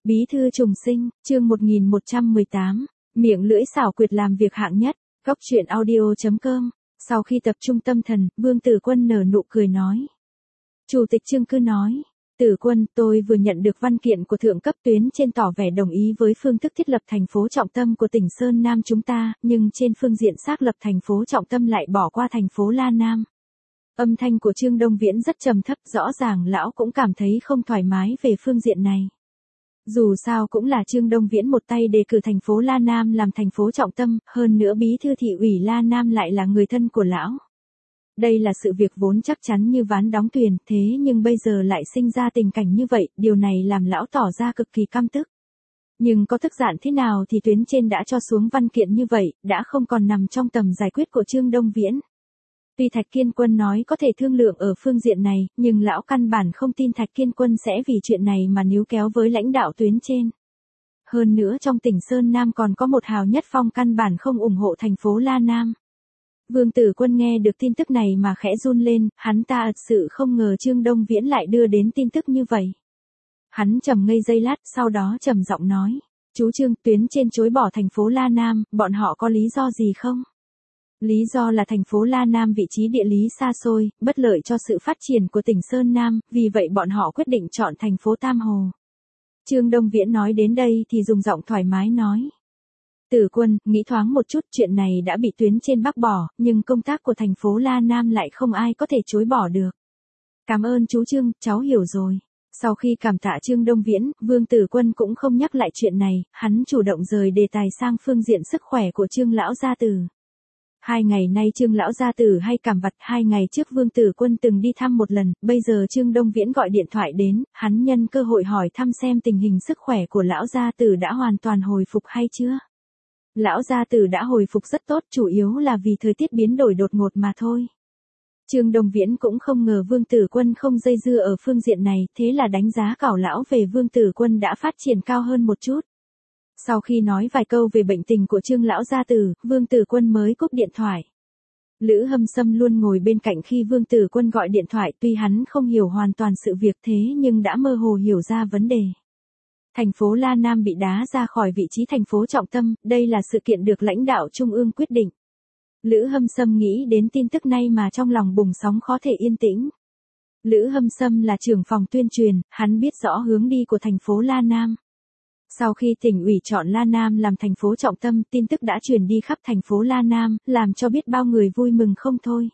Bí thư trùng sinh, chương 1118, miệng lưỡi xảo quyệt làm việc hạng nhất, góc truyện audio.com. Sau khi tập trung tâm thần, Vương Tử Quân nở nụ cười nói. Chủ tịch Trương cứ nói, Tử Quân, tôi vừa nhận được văn kiện của thượng cấp tuyến trên tỏ vẻ đồng ý với phương thức thiết lập thành phố trọng tâm của tỉnh Sơn Nam chúng ta, nhưng trên phương diện xác lập thành phố trọng tâm lại bỏ qua thành phố La Nam. Âm thanh của Trương Đông Viễn rất trầm thấp, rõ ràng lão cũng cảm thấy không thoải mái về phương diện này. Dù sao cũng là Trương Đông Viễn một tay đề cử thành phố La Nam làm thành phố trọng tâm, hơn nữa bí thư thị ủy La Nam lại là người thân của lão. Đây là sự việc vốn chắc chắn như ván đóng thuyền, thế nhưng bây giờ lại sinh ra tình cảnh như vậy, điều này làm lão tỏ ra cực kỳ căm tức. Nhưng có tức giận thế nào thì tuyến trên đã cho xuống văn kiện như vậy, đã không còn nằm trong tầm giải quyết của Trương Đông Viễn. Tuy Thạch Kiên Quân nói có thể thương lượng ở phương diện này, nhưng lão căn bản không tin Thạch Kiên Quân sẽ vì chuyện này mà níu kéo với lãnh đạo tuyến trên. Hơn nữa trong tỉnh Sơn Nam còn có một hào nhất phong căn bản không ủng hộ thành phố La Nam. Vương Tử Quân nghe được tin tức này mà khẽ run lên, hắn ta thật sự không ngờ Trương Đông Viễn lại đưa đến tin tức như vậy. Hắn trầm ngây giây lát, sau đó trầm giọng nói, chú Trương, tuyến trên chối bỏ thành phố La Nam, bọn họ có lý do gì không? Lý do là thành phố La Nam vị trí địa lý xa xôi, bất lợi cho sự phát triển của tỉnh Sơn Nam, vì vậy bọn họ quyết định chọn thành phố Tam Hồ. Trương Đông Viễn nói đến đây thì dùng giọng thoải mái nói. Tử Quân, nghĩ thoáng một chút, chuyện này đã bị tuyến trên bác bỏ, nhưng công tác của thành phố La Nam lại không ai có thể chối bỏ được. Cảm ơn chú Trương, cháu hiểu rồi. Sau khi cảm tạ Trương Đông Viễn, Vương Tử Quân cũng không nhắc lại chuyện này, hắn chủ động rời đề tài sang phương diện sức khỏe của Trương Lão Gia Tử. 2 ngày nay Trương Lão Gia Tử hay cảm vặt, 2 ngày trước Vương Tử Quân từng đi thăm một lần, bây giờ Trương Đông Viễn gọi điện thoại đến, hắn nhân cơ hội hỏi thăm xem tình hình sức khỏe của Lão Gia Tử đã hoàn toàn hồi phục hay chưa. Lão Gia Tử đã hồi phục rất tốt, chủ yếu là vì thời tiết biến đổi đột ngột mà thôi. Trương Đông Viễn cũng không ngờ Vương Tử Quân không dây dưa ở phương diện này, thế là đánh giá cao lão về Vương Tử Quân đã phát triển cao hơn một chút. Sau khi nói vài câu về bệnh tình của Trương Lão Gia Tử, Vương Tử Quân mới cúp điện thoại. Lữ Hâm Sâm luôn ngồi bên cạnh khi Vương Tử Quân gọi điện thoại, tuy hắn không hiểu hoàn toàn sự việc thế nhưng đã mơ hồ hiểu ra vấn đề. Thành phố La Nam bị đá ra khỏi vị trí thành phố trọng tâm, đây là sự kiện được lãnh đạo trung ương quyết định. Lữ Hâm Sâm nghĩ đến tin tức này mà trong lòng bùng sóng khó thể yên tĩnh. Lữ Hâm Sâm là trưởng phòng tuyên truyền, hắn biết rõ hướng đi của thành phố La Nam. Sau khi tỉnh ủy chọn La Nam làm thành phố trọng tâm, tin tức đã truyền đi khắp thành phố La Nam, làm cho biết bao người vui mừng không thôi.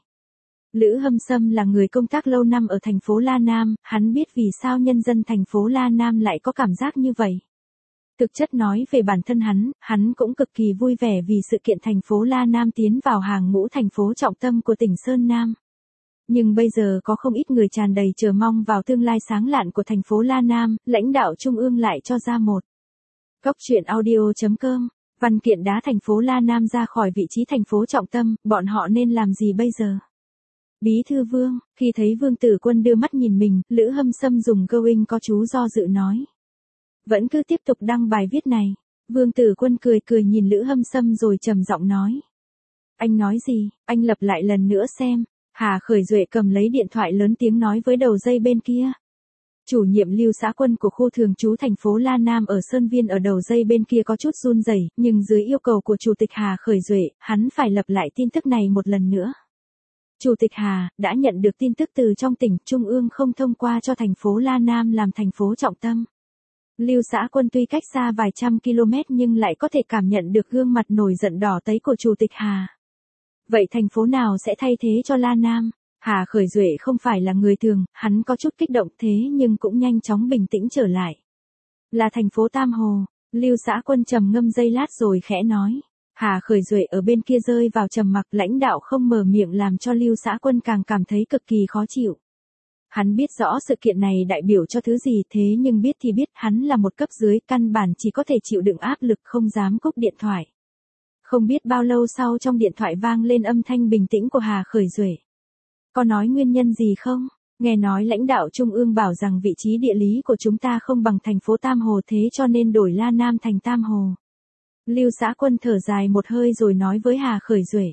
Lữ Hâm Sâm là người công tác lâu năm ở thành phố La Nam, hắn biết vì sao nhân dân thành phố La Nam lại có cảm giác như vậy. Thực chất nói về bản thân hắn cũng cực kỳ vui vẻ vì sự kiện thành phố La Nam tiến vào hàng ngũ thành phố trọng tâm của tỉnh Sơn Nam. Nhưng bây giờ có không ít người tràn đầy chờ mong vào tương lai sáng lạn của thành phố La Nam, lãnh đạo trung ương lại cho ra một. Góc truyện audio.com, văn kiện đá thành phố La Nam ra khỏi vị trí thành phố trọng tâm, bọn họ nên làm gì bây giờ? Bí thư Vương, khi thấy Vương Tử Quân đưa mắt nhìn mình, Lữ Hâm Sâm dùng going có chú do dự nói. Vẫn cứ tiếp tục đăng bài viết này. Vương Tử Quân cười cười nhìn Lữ Hâm Sâm rồi trầm giọng nói. Anh nói gì, anh lặp lại lần nữa xem. Hà Khởi Duệ cầm lấy điện thoại lớn tiếng nói với đầu dây bên kia. Chủ nhiệm Lưu Xã Quân của khu thường trú thành phố La Nam ở Sơn Viên ở đầu dây bên kia có chút run rẩy, nhưng dưới yêu cầu của Chủ tịch Hà Khởi Duệ, hắn phải lặp lại tin tức này một lần nữa. Chủ tịch Hà đã nhận được tin tức từ trong tỉnh, Trung ương không thông qua cho thành phố La Nam làm thành phố trọng tâm. Lưu Xã Quân tuy cách xa vài trăm km nhưng lại có thể cảm nhận được gương mặt nổi giận đỏ tấy của Chủ tịch Hà. Vậy thành phố nào sẽ thay thế cho La Nam? Hà Khởi Duệ không phải là người thường, hắn có chút kích động thế nhưng cũng nhanh chóng bình tĩnh trở lại. Là thành phố Tam Hồ. Lưu Xã Quân trầm ngâm giây lát rồi khẽ nói. Hà Khởi Duệ ở bên kia rơi vào trầm mặc, lãnh đạo không mở miệng làm cho Lưu Xã Quân càng cảm thấy cực kỳ khó chịu. Hắn biết rõ sự kiện này đại biểu cho thứ gì thế nhưng biết thì biết hắn là một cấp dưới căn bản chỉ có thể chịu đựng áp lực không dám cúp điện thoại. Không biết bao lâu sau trong điện thoại vang lên âm thanh bình tĩnh của Hà Khởi Duệ. Có nói nguyên nhân gì không? Nghe nói lãnh đạo trung ương bảo rằng vị trí địa lý của chúng ta không bằng thành phố Tam Hồ thế cho nên đổi La Nam thành Tam Hồ. Lưu Xã Quân thở dài một hơi rồi nói với Hà Khởi Duệ.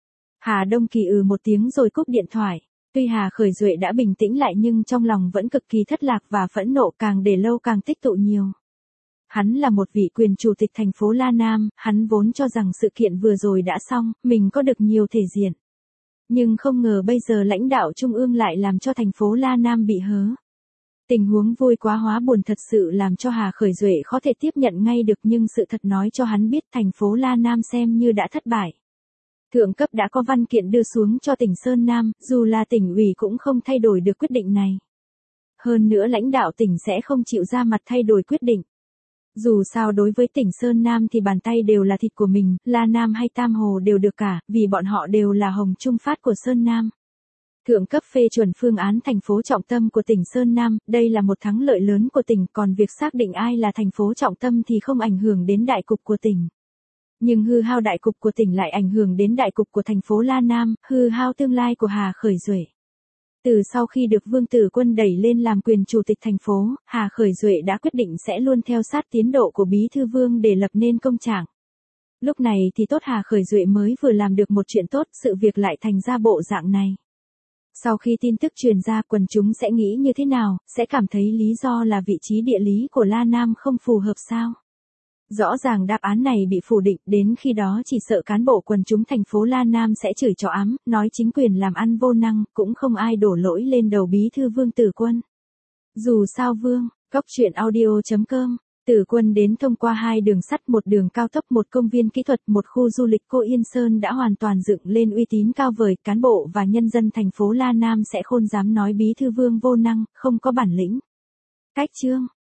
Hà Đông Kỳ một tiếng rồi cúp điện thoại. Tuy Hà Khởi Duệ đã bình tĩnh lại nhưng trong lòng vẫn cực kỳ thất lạc và phẫn nộ, càng để lâu càng tích tụ nhiều. Hắn là một vị quyền chủ tịch thành phố La Nam, hắn vốn cho rằng sự kiện vừa rồi đã xong, mình có được nhiều thể diện. Nhưng không ngờ bây giờ lãnh đạo trung ương lại làm cho thành phố La Nam bị hớ. Tình huống vui quá hóa buồn thật sự làm cho Hà Khởi Duệ khó thể tiếp nhận ngay được, nhưng sự thật nói cho hắn biết thành phố La Nam xem như đã thất bại. Thượng cấp đã có văn kiện đưa xuống cho tỉnh Sơn Nam, dù là tỉnh ủy cũng không thay đổi được quyết định này. Hơn nữa lãnh đạo tỉnh sẽ không chịu ra mặt thay đổi quyết định. Dù sao đối với tỉnh Sơn Nam thì bàn tay đều là thịt của mình, La Nam hay Tam Hồ đều được cả, vì bọn họ đều là hồng trung phát của Sơn Nam. Thượng cấp phê chuẩn phương án thành phố trọng tâm của tỉnh Sơn Nam, đây là một thắng lợi lớn của tỉnh, còn việc xác định ai là thành phố trọng tâm thì không ảnh hưởng đến đại cục của tỉnh. Nhưng hư hao đại cục của tỉnh lại ảnh hưởng đến đại cục của thành phố La Nam, hư hao tương lai của Hà Khởi Duệ. Từ sau khi được Vương Tử Quân đẩy lên làm quyền chủ tịch thành phố, Hà Khởi Duệ đã quyết định sẽ luôn theo sát tiến độ của Bí thư Vương để lập nên công trạng. Lúc này thì tốt, Hà Khởi Duệ mới vừa làm được một chuyện tốt, sự việc lại thành ra bộ dạng này. Sau khi tin tức truyền ra, quần chúng sẽ nghĩ như thế nào, sẽ cảm thấy lý do là vị trí địa lý của La Nam không phù hợp sao? Rõ ràng đáp án này bị phủ định, đến khi đó chỉ sợ cán bộ quần chúng thành phố La Nam sẽ chửi chó ám, nói chính quyền làm ăn vô năng, cũng không ai đổ lỗi lên đầu Bí thư Vương Tử Quân. Dù sao Góc truyện audio.com, Tử Quân đến thông qua 2 đường sắt, một đường cao tốc, một công viên kỹ thuật, một khu du lịch Cô Yên Sơn đã hoàn toàn dựng lên uy tín cao vời, cán bộ và nhân dân thành phố La Nam sẽ không dám nói Bí thư Vương vô năng, không có bản lĩnh. Cách chương